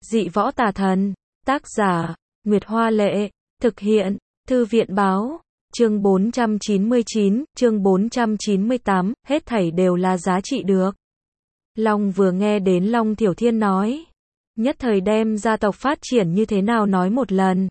Dị võ tà thần. Tác giả, Nguyệt Hoa Lệ. Thực hiện, Thư viện Báo. Chương 499, chương 498, hết thảy đều là giá trị được. Long vừa nghe đến Long Thiểu Thiên nói. Nhất thời đem gia tộc phát triển như thế nào nói một lần.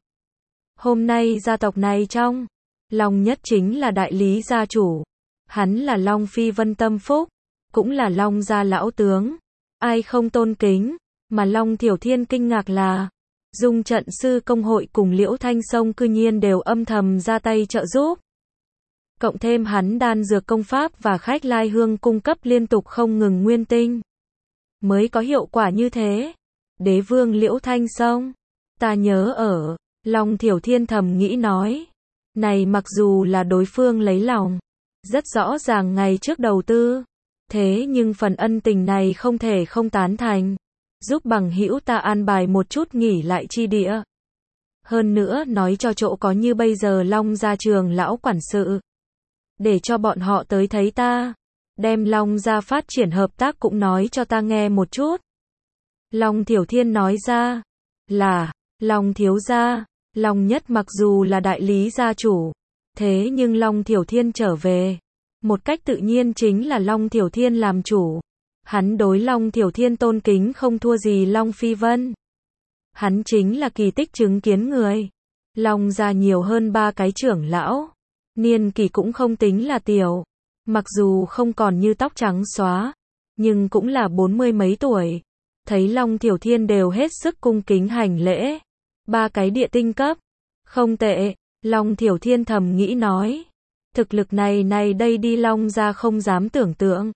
Hôm nay gia tộc này trong Long Nhất chính là đại lý gia chủ. Hắn là Long Phi Vân Tâm Phúc, cũng là Long gia lão tướng. Ai không tôn kính, mà Long Thiểu Thiên kinh ngạc là Dung Trận Sư Công hội cùng Liễu Thanh Sông cư nhiên đều âm thầm ra tay trợ giúp. Cộng thêm hắn đan dược công pháp và khách lai hương cung cấp liên tục không ngừng nguyên tinh. Mới có hiệu quả như thế. Đế vương Liễu Thanh Sông. Ta nhớ ở, Long Thiểu Thiên thầm nghĩ nói. Này mặc dù là đối phương lấy lòng. Rất rõ ràng ngày trước đầu tư. Thế nhưng phần ân tình này không thể không tán thành. Giúp bằng hữu ta an bài một chút nghỉ lại chi địa. Hơn nữa nói cho chỗ có như bây giờ Long gia trường lão quản sự. Để cho bọn họ tới thấy ta. Đem Long gia phát triển hợp tác cũng nói cho ta nghe một chút. Long Thiểu Thiên nói ra. Là, Long thiếu gia. Long Nhất mặc dù là đại lý gia chủ. Thế nhưng Long Thiểu Thiên trở về. Một cách tự nhiên chính là Long Thiểu Thiên làm chủ. Hắn đối Long Thiểu Thiên tôn kính không thua gì Long Phi Vân. Hắn chính là kỳ tích chứng kiến người. Long gia nhiều hơn 3 cái trưởng lão. Niên kỷ cũng không tính là tiểu. Mặc dù không còn như tóc trắng xóa. Nhưng cũng là 40 mấy tuổi. Thấy Long Thiểu Thiên đều hết sức cung kính hành lễ. 3 cái địa tinh cấp. Không tệ. Long Thiểu Thiên thầm nghĩ nói. Thực lực này đây đi Long gia không dám tưởng tượng.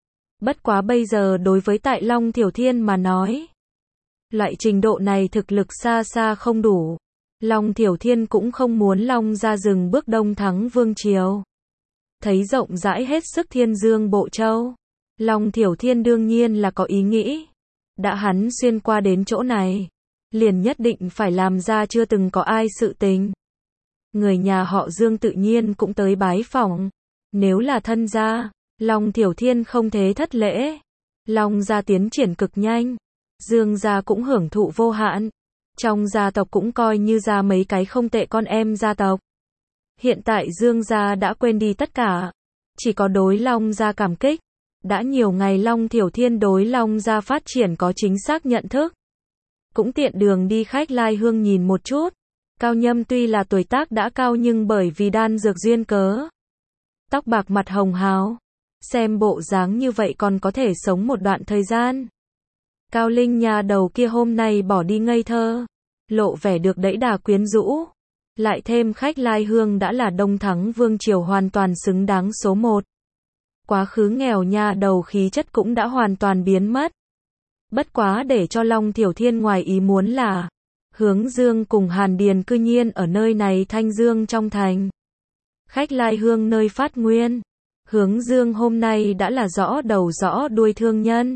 Bất quá bây giờ đối với tại Long Thiểu Thiên mà nói. Loại trình độ này thực lực xa xa không đủ. Long Thiểu Thiên cũng không muốn Long gia dừng bước đông thắng vương triều. Thấy rộng rãi hết sức Thiên Dương Bộ Châu. Long Thiểu Thiên đương nhiên là có ý nghĩ. Đã hắn xuyên qua đến chỗ này. Liền nhất định phải làm ra chưa từng có ai sự tình. Người nhà họ Dương tự nhiên cũng tới bái phỏng. Nếu là thân gia, Long Thiểu Thiên không thế thất lễ. Long gia tiến triển cực nhanh. Dương gia cũng hưởng thụ vô hạn. Trong gia tộc cũng coi như ra mấy cái không tệ con em gia tộc. Hiện tại Dương gia đã quên đi tất cả. Chỉ có đối Long gia cảm kích. Đã nhiều ngày Long Thiểu Thiên đối Long gia phát triển có chính xác nhận thức. Cũng tiện đường đi khách lai hương nhìn một chút. Cao Nhâm tuy là tuổi tác đã cao nhưng bởi vì đan dược duyên cớ. Tóc bạc mặt hồng hào. Xem bộ dáng như vậy còn có thể sống một đoạn thời gian. Cao Linh nhà đầu kia hôm nay bỏ đi ngây thơ. Lộ vẻ được đẫy đà quyến rũ. Lại thêm khách lai hương đã là đông thắng vương triều hoàn toàn xứng đáng số 1. Quá khứ nghèo nhà đầu khí chất cũng đã hoàn toàn biến mất. Bất quá để cho Long Thiểu Thiên ngoài ý muốn là Hướng Dương cùng Hàn Điền cư nhiên ở nơi này Thanh Dương trong thành. Khách lai hương nơi phát nguyên. Hướng Dương hôm nay đã là rõ đầu rõ đuôi thương nhân.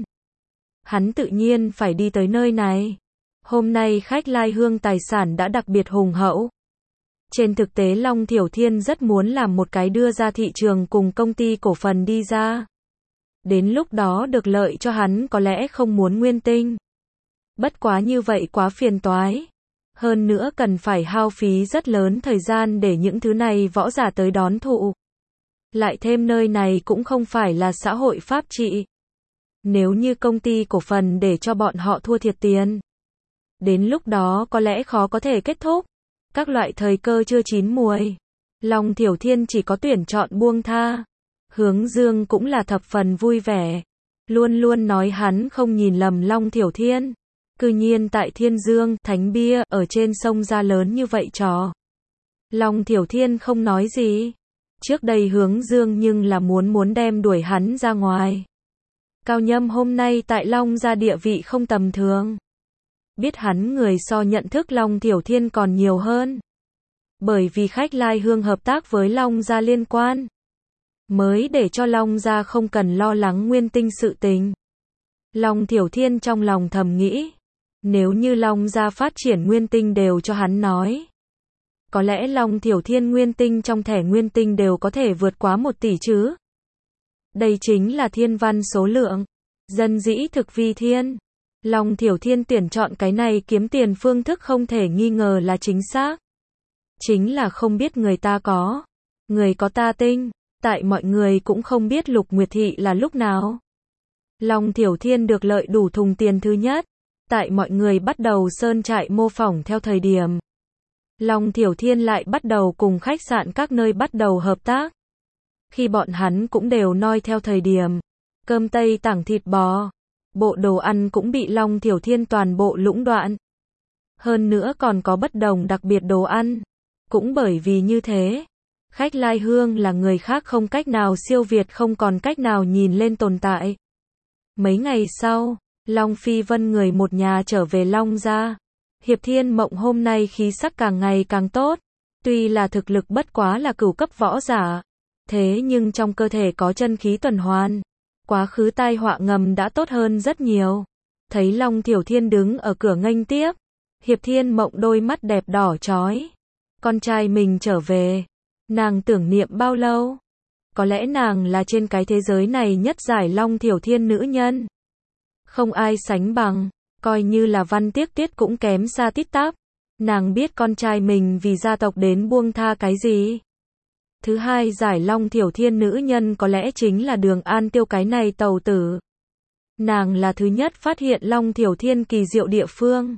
Hắn tự nhiên phải đi tới nơi này. Hôm nay khách lai hương tài sản đã đặc biệt hùng hậu. Trên thực tế Long Thiểu Thiên rất muốn làm một cái đưa ra thị trường cùng công ty cổ phần đi ra. Đến lúc đó được lợi cho hắn có lẽ không muốn nguyên tinh. Bất quá như vậy quá phiền toái. Hơn nữa cần phải hao phí rất lớn thời gian để những thứ này võ giả tới đón thụ. Lại thêm nơi này cũng không phải là xã hội pháp trị. Nếu như công ty cổ phần để cho bọn họ thua thiệt tiền. Đến lúc đó có lẽ khó có thể kết thúc. Các loại thời cơ chưa chín muồi. Long Thiểu Thiên chỉ có tuyển chọn buông tha. Hướng Dương cũng là thập phần vui vẻ. Luôn luôn nói hắn không nhìn lầm Long Thiểu Thiên. Cư nhiên tại Thiên Dương, Thánh Bia, ở trên sông ra lớn như vậy trò. Long Thiểu Thiên không nói gì. Trước đây Hướng Dương nhưng là muốn đem đuổi hắn ra ngoài. Cao Nhâm hôm nay tại Long gia địa vị không tầm thường. Biết hắn người so nhận thức Long Thiểu Thiên còn nhiều hơn. Bởi vì khách lai hương hợp tác với Long gia liên quan. Mới để cho Long gia không cần lo lắng nguyên tinh sự tình. Long Thiểu Thiên trong lòng thầm nghĩ. Nếu như Long gia phát triển nguyên tinh đều cho hắn nói. Có lẽ Long Thiểu Thiên nguyên tinh trong thẻ nguyên tinh đều có thể vượt quá 1 tỷ chứ. Đây chính là thiên văn số lượng. Dân dĩ thực vi thiên. Long Thiểu Thiên tuyển chọn cái này kiếm tiền phương thức không thể nghi ngờ là chính xác. Chính là không biết người ta có. Người có ta tinh. Tại mọi người cũng không biết Lục Nguyệt Thị là lúc nào. Long Thiểu Thiên được lợi đủ thùng tiền thứ nhất. Tại mọi người bắt đầu sơn trại mô phỏng theo thời điểm. Long Thiểu Thiên lại bắt đầu cùng khách sạn các nơi bắt đầu hợp tác. Khi bọn hắn cũng đều noi theo thời điểm. Cơm tây tảng thịt bò. Bộ đồ ăn cũng bị Long Thiểu Thiên toàn bộ lũng đoạn. Hơn nữa còn có bất đồng đặc biệt đồ ăn. Cũng bởi vì như thế, khách lai hương là người khác không cách nào siêu việt, không còn cách nào nhìn lên tồn tại. Mấy ngày sau, Long Phi Vân người một nhà trở về Long gia. Hiệp Thiên Mộng hôm nay khí sắc càng ngày càng tốt. Tuy là thực lực bất quá là cửu cấp võ giả, thế nhưng trong cơ thể có chân khí tuần hoàn. Quá khứ tai họa ngầm đã tốt hơn rất nhiều. Thấy Long Thiểu Thiên đứng ở cửa nghênh tiếp, Hiệp Thiên Mộng đôi mắt đẹp đỏ chói. Con trai mình trở về, nàng tưởng niệm bao lâu? Có lẽ nàng là trên cái thế giới này nhất giải Long Thiểu Thiên nữ nhân. Không ai sánh bằng, coi như là Văn Tiếc Tuyết cũng kém xa tít tắp. Nàng biết con trai mình vì gia tộc đến buông tha cái gì. Thứ hai giải Long Thiểu Thiên nữ nhân có lẽ chính là Đường An Tiêu cái này tàu tử. Nàng là thứ nhất phát hiện Long Thiểu Thiên kỳ diệu địa phương.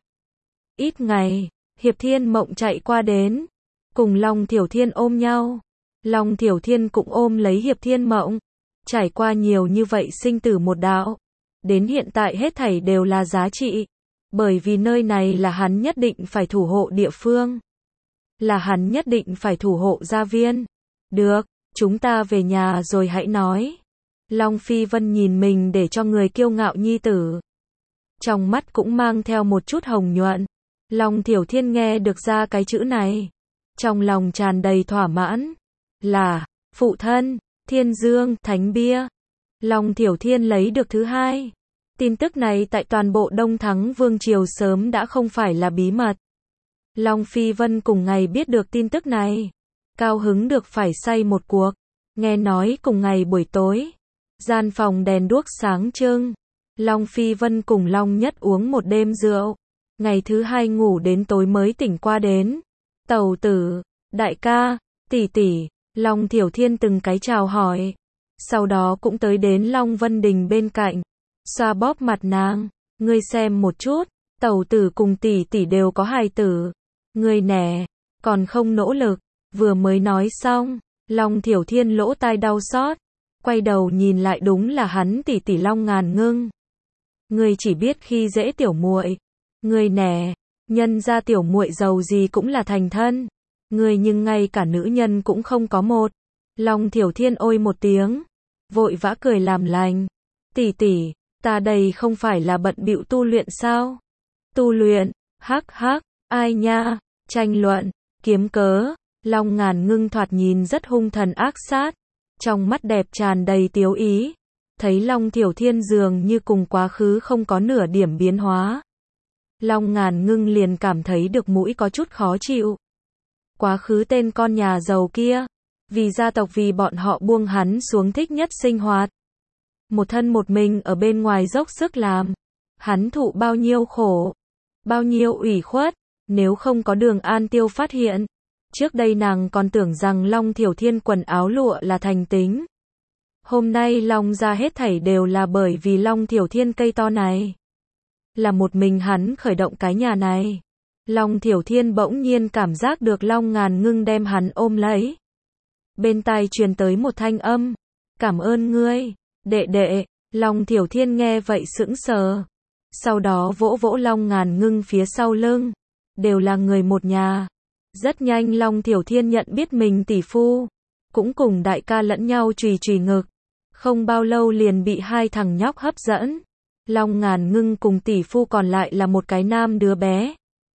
Ít ngày, Hiệp Thiên Mộng chạy qua đến, cùng Long Thiểu Thiên ôm nhau. Long Thiểu Thiên cũng ôm lấy Hiệp Thiên Mộng. Trải qua nhiều như vậy sinh tử một đạo, đến hiện tại hết thảy đều là giá trị. Bởi vì nơi này là hắn nhất định phải thủ hộ địa phương. Là hắn nhất định phải thủ hộ gia viên. Được, chúng ta về nhà rồi hãy nói. Long Phi Vân nhìn mình để cho người kiêu ngạo nhi tử. Trong mắt cũng mang theo một chút hồng nhuận. Long Thiểu Thiên nghe được ra cái chữ này. Trong lòng tràn đầy thỏa mãn. Là, phụ thân, Thiên Dương, Thánh Bia. Long Thiểu Thiên lấy được thứ hai. Tin tức này tại toàn bộ Đông Thắng Vương Triều sớm đã không phải là bí mật. Long Phi Vân cùng ngày biết được tin tức này. Cao hứng được phải say một cuộc. Nghe nói cùng ngày buổi tối, gian phòng đèn đuốc sáng trưng. Long Phi Vân cùng Long Nhất uống một đêm rượu. Ngày thứ hai ngủ đến tối mới tỉnh qua đến. Tẩu tử, đại ca, tỷ tỷ, Long Thiểu Thiên từng cái chào hỏi. Sau đó cũng tới đến Long Vân Đình bên cạnh. Xoa bóp mặt nàng. Ngươi xem một chút, tẩu tử cùng tỷ tỷ đều có hài tử. Ngươi nè, còn không nỗ lực. Vừa mới nói xong, Long Thiểu Thiên lỗ tai đau xót. Quay đầu nhìn lại đúng là hắn tỷ tỷ Long Ngàn Ngưng. Ngươi chỉ biết khi dễ tiểu muội. Ngươi nè, nhân ra tiểu muội giàu gì cũng là thành thân. Ngươi nhưng ngay cả nữ nhân cũng không có một. Long Thiểu Thiên ôi một tiếng, vội vã cười làm lành. Tỷ tỷ, ta đây không phải là bận bịu tu luyện sao? Tu luyện, hắc hắc, ai nha, tranh luận, kiếm cớ. Long Ngàn Ngưng thoạt nhìn rất hung thần ác sát, trong mắt đẹp tràn đầy tiếu ý. Thấy Long Thiểu Thiên dường như cùng quá khứ không có nửa điểm biến hóa. Long Ngàn Ngưng liền cảm thấy được mũi có chút khó chịu. Quá khứ tên con nhà giàu kia, vì gia tộc vì bọn họ buông hắn xuống thích nhất sinh hoạt. Một thân một mình ở bên ngoài dốc sức làm. Hắn thụ bao nhiêu khổ, bao nhiêu ủy khuất, nếu không có Đường An Tiêu phát hiện. Trước đây nàng còn tưởng rằng Long Thiểu Thiên quần áo lụa là thành tính. Hôm nay Long ra hết thảy đều là bởi vì Long Thiểu Thiên cây to này. Là một mình hắn khởi động cái nhà này. Long Thiểu Thiên bỗng nhiên cảm giác được Long Ngàn Ngưng đem hắn ôm lấy. Bên tai truyền tới một thanh âm. Cảm ơn ngươi, đệ đệ. Long Thiểu Thiên nghe vậy sững sờ. Sau đó vỗ vỗ Long Ngàn Ngưng phía sau lưng. Đều là người một nhà. Rất nhanh Long Thiểu Thiên nhận biết mình tỷ phu. Cũng cùng đại ca lẫn nhau chùy chùy ngực. Không bao lâu liền bị hai thằng nhóc hấp dẫn. Long Ngàn Ngưng cùng tỷ phu còn lại là một cái nam đứa bé.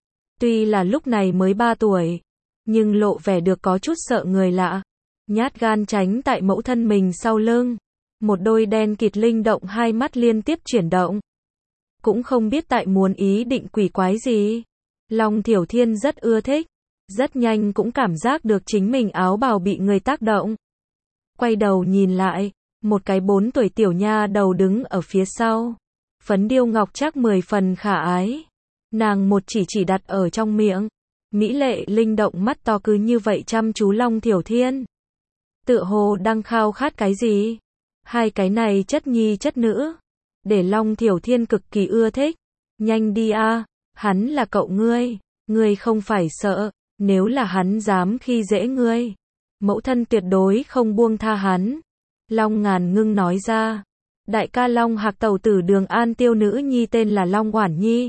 Tuy là lúc này mới 3 tuổi, nhưng lộ vẻ được có chút sợ người lạ. Nhát gan tránh tại mẫu thân mình sau lưng. Một đôi đen kịt linh động hai mắt liên tiếp chuyển động. Cũng không biết tại muốn ý định quỷ quái gì. Long Thiểu Thiên rất ưa thích. Rất nhanh cũng cảm giác được chính mình áo bào bị người tác động. Quay đầu nhìn lại, một cái 4 tuổi tiểu nha đầu đứng ở phía sau. Phấn điêu ngọc trác 10 phần khả ái. Nàng một chỉ đặt ở trong miệng. Mỹ lệ linh động mắt to cứ như vậy chăm chú Long Thiểu Thiên. Tựa hồ đang khao khát cái gì? Hai cái này chất nhi chất nữ. Để Long Thiểu Thiên cực kỳ ưa thích. Nhanh đi a, hắn là cậu ngươi. Ngươi không phải sợ, nếu là hắn dám khi dễ ngươi. Mẫu thân tuyệt đối không buông tha hắn. Long Ngàn Ngưng nói ra. Đại ca Long Hạc tẩu tử Đường An Tiêu nữ nhi tên là Long Oản Nhi.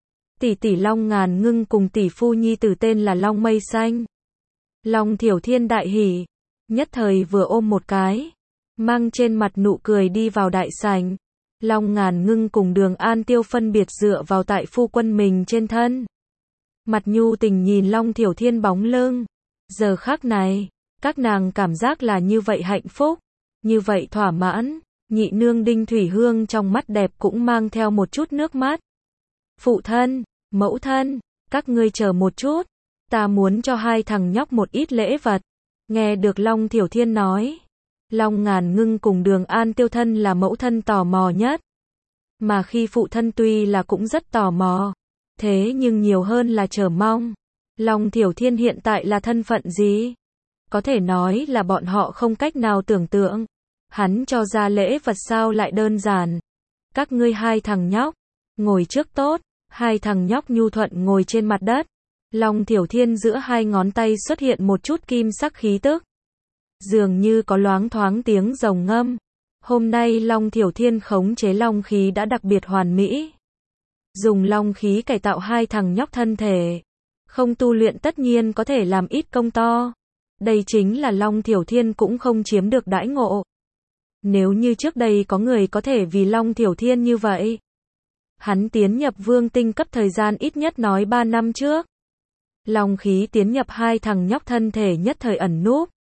Tỷ tỷ Long Ngàn Ngưng cùng tỷ phu nhi tử tên là Long Mây Xanh. Long Thiểu Thiên đại hỉ, nhất thời vừa ôm một cái, mang trên mặt nụ cười đi vào đại sảnh. Long Ngàn Ngưng cùng Đường An Tiêu phân biệt dựa vào tại phu quân mình trên thân. Mặt nhu tình nhìn Long Thiểu Thiên bóng lưng. Giờ khắc này, các nàng cảm giác là như vậy hạnh phúc, như vậy thỏa mãn. Nhị nương Đinh Thủy Hương trong mắt đẹp cũng mang theo một chút nước mắt. Phụ thân, mẫu thân, các ngươi chờ một chút, ta muốn cho hai thằng nhóc một ít lễ vật. Nghe được Long Thiểu Thiên nói, Long Ngàn Ngưng cùng Đường An Tiêu thân là mẫu thân tò mò nhất. Mà khi phụ thân tuy là cũng rất tò mò, thế nhưng nhiều hơn là chờ mong. Long Thiểu Thiên hiện tại là thân phận gì? Có thể nói là bọn họ không cách nào tưởng tượng. Hắn cho ra lễ vật sao lại đơn giản. Các ngươi hai thằng nhóc, ngồi trước tốt. Hai thằng nhóc nhu thuận ngồi trên mặt đất. Long Thiểu Thiên giữa hai ngón tay xuất hiện một chút kim sắc khí tức. Dường như có loáng thoáng tiếng rồng ngâm. Hôm nay Long Thiểu Thiên khống chế long khí đã đặc biệt hoàn mỹ. Dùng long khí cải tạo hai thằng nhóc thân thể. Không tu luyện tất nhiên có thể làm ít công to. Đây chính là Long Thiểu Thiên cũng không chiếm được đãi ngộ. Nếu như trước đây có người có thể vì Long Thiểu Thiên như vậy. Hắn tiến nhập vương tinh cấp thời gian ít nhất nói 3 năm trước. Long khí tiến nhập hai thằng nhóc thân thể nhất thời ẩn núp.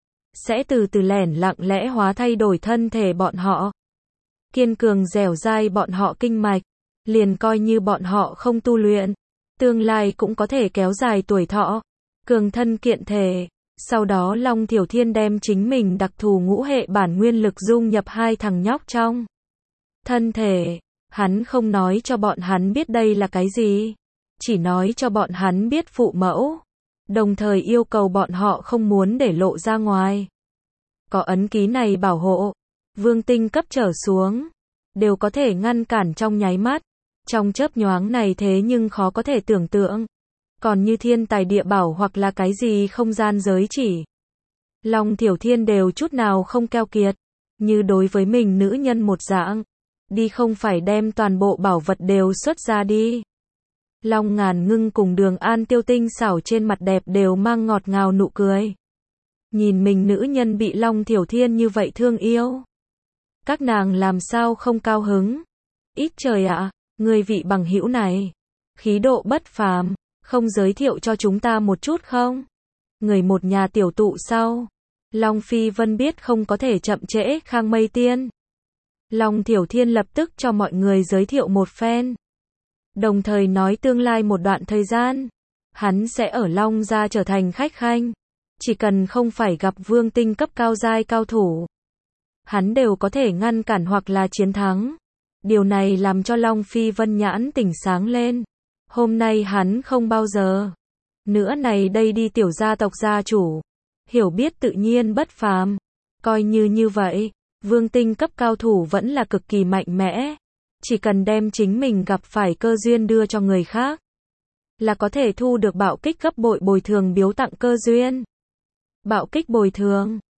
Sẽ từ từ lẻn lặng lẽ hóa thay đổi thân thể bọn họ. Kiên cường dẻo dai bọn họ kinh mạch. Liền coi như bọn họ không tu luyện. Tương lai cũng có thể kéo dài tuổi thọ. Cường thân kiện thể. Sau đó Long Thiểu Thiên đem chính mình đặc thù ngũ hệ bản nguyên lực dung nhập hai thằng nhóc trong thân thể. Hắn không nói cho bọn hắn biết đây là cái gì. Chỉ nói cho bọn hắn biết phụ mẫu. Đồng thời yêu cầu bọn họ không muốn để lộ ra ngoài. Có ấn ký này bảo hộ. Vương tinh cấp trở xuống. Đều có thể ngăn cản trong nháy mắt. Trong chớp nhoáng này thế nhưng khó có thể tưởng tượng. Còn như thiên tài địa bảo hoặc là cái gì không gian giới chỉ. Long Thiểu Thiên đều chút nào không keo kiệt. Như đối với mình nữ nhân một dạng. Đi không phải đem toàn bộ bảo vật đều xuất ra đi. Long Ngàn Ngưng cùng Đường An Tiêu tinh xảo trên mặt đẹp đều mang ngọt ngào nụ cười. Nhìn mình nữ nhân bị Long Thiểu Thiên như vậy thương yêu. Các nàng làm sao không cao hứng. Ít trời ạ, người vị bằng hữu này. Khí độ bất phàm, không giới thiệu cho chúng ta một chút không? Người một nhà tiểu tụ sau. Long Phi Vân biết không có thể chậm trễ Khang Mây Tiên. Long Thiểu Thiên lập tức cho mọi người giới thiệu một phen. Đồng thời nói tương lai một đoạn thời gian, hắn sẽ ở Long gia trở thành khách khanh. Chỉ cần không phải gặp vương tinh cấp cao giai cao thủ, hắn đều có thể ngăn cản hoặc là chiến thắng. Điều này làm cho Long Phi Vân nhãn tỉnh sáng lên. Hôm nay hắn không bao giờ nữa này đây đi tiểu gia tộc gia chủ. Hiểu biết tự nhiên bất phàm. Coi như vậy, vương tinh cấp cao thủ vẫn là cực kỳ mạnh mẽ. Chỉ cần đem chính mình gặp phải cơ duyên đưa cho người khác, là có thể thu được bạo kích gấp bội bồi thường biếu tặng cơ duyên. Bạo kích bồi thường,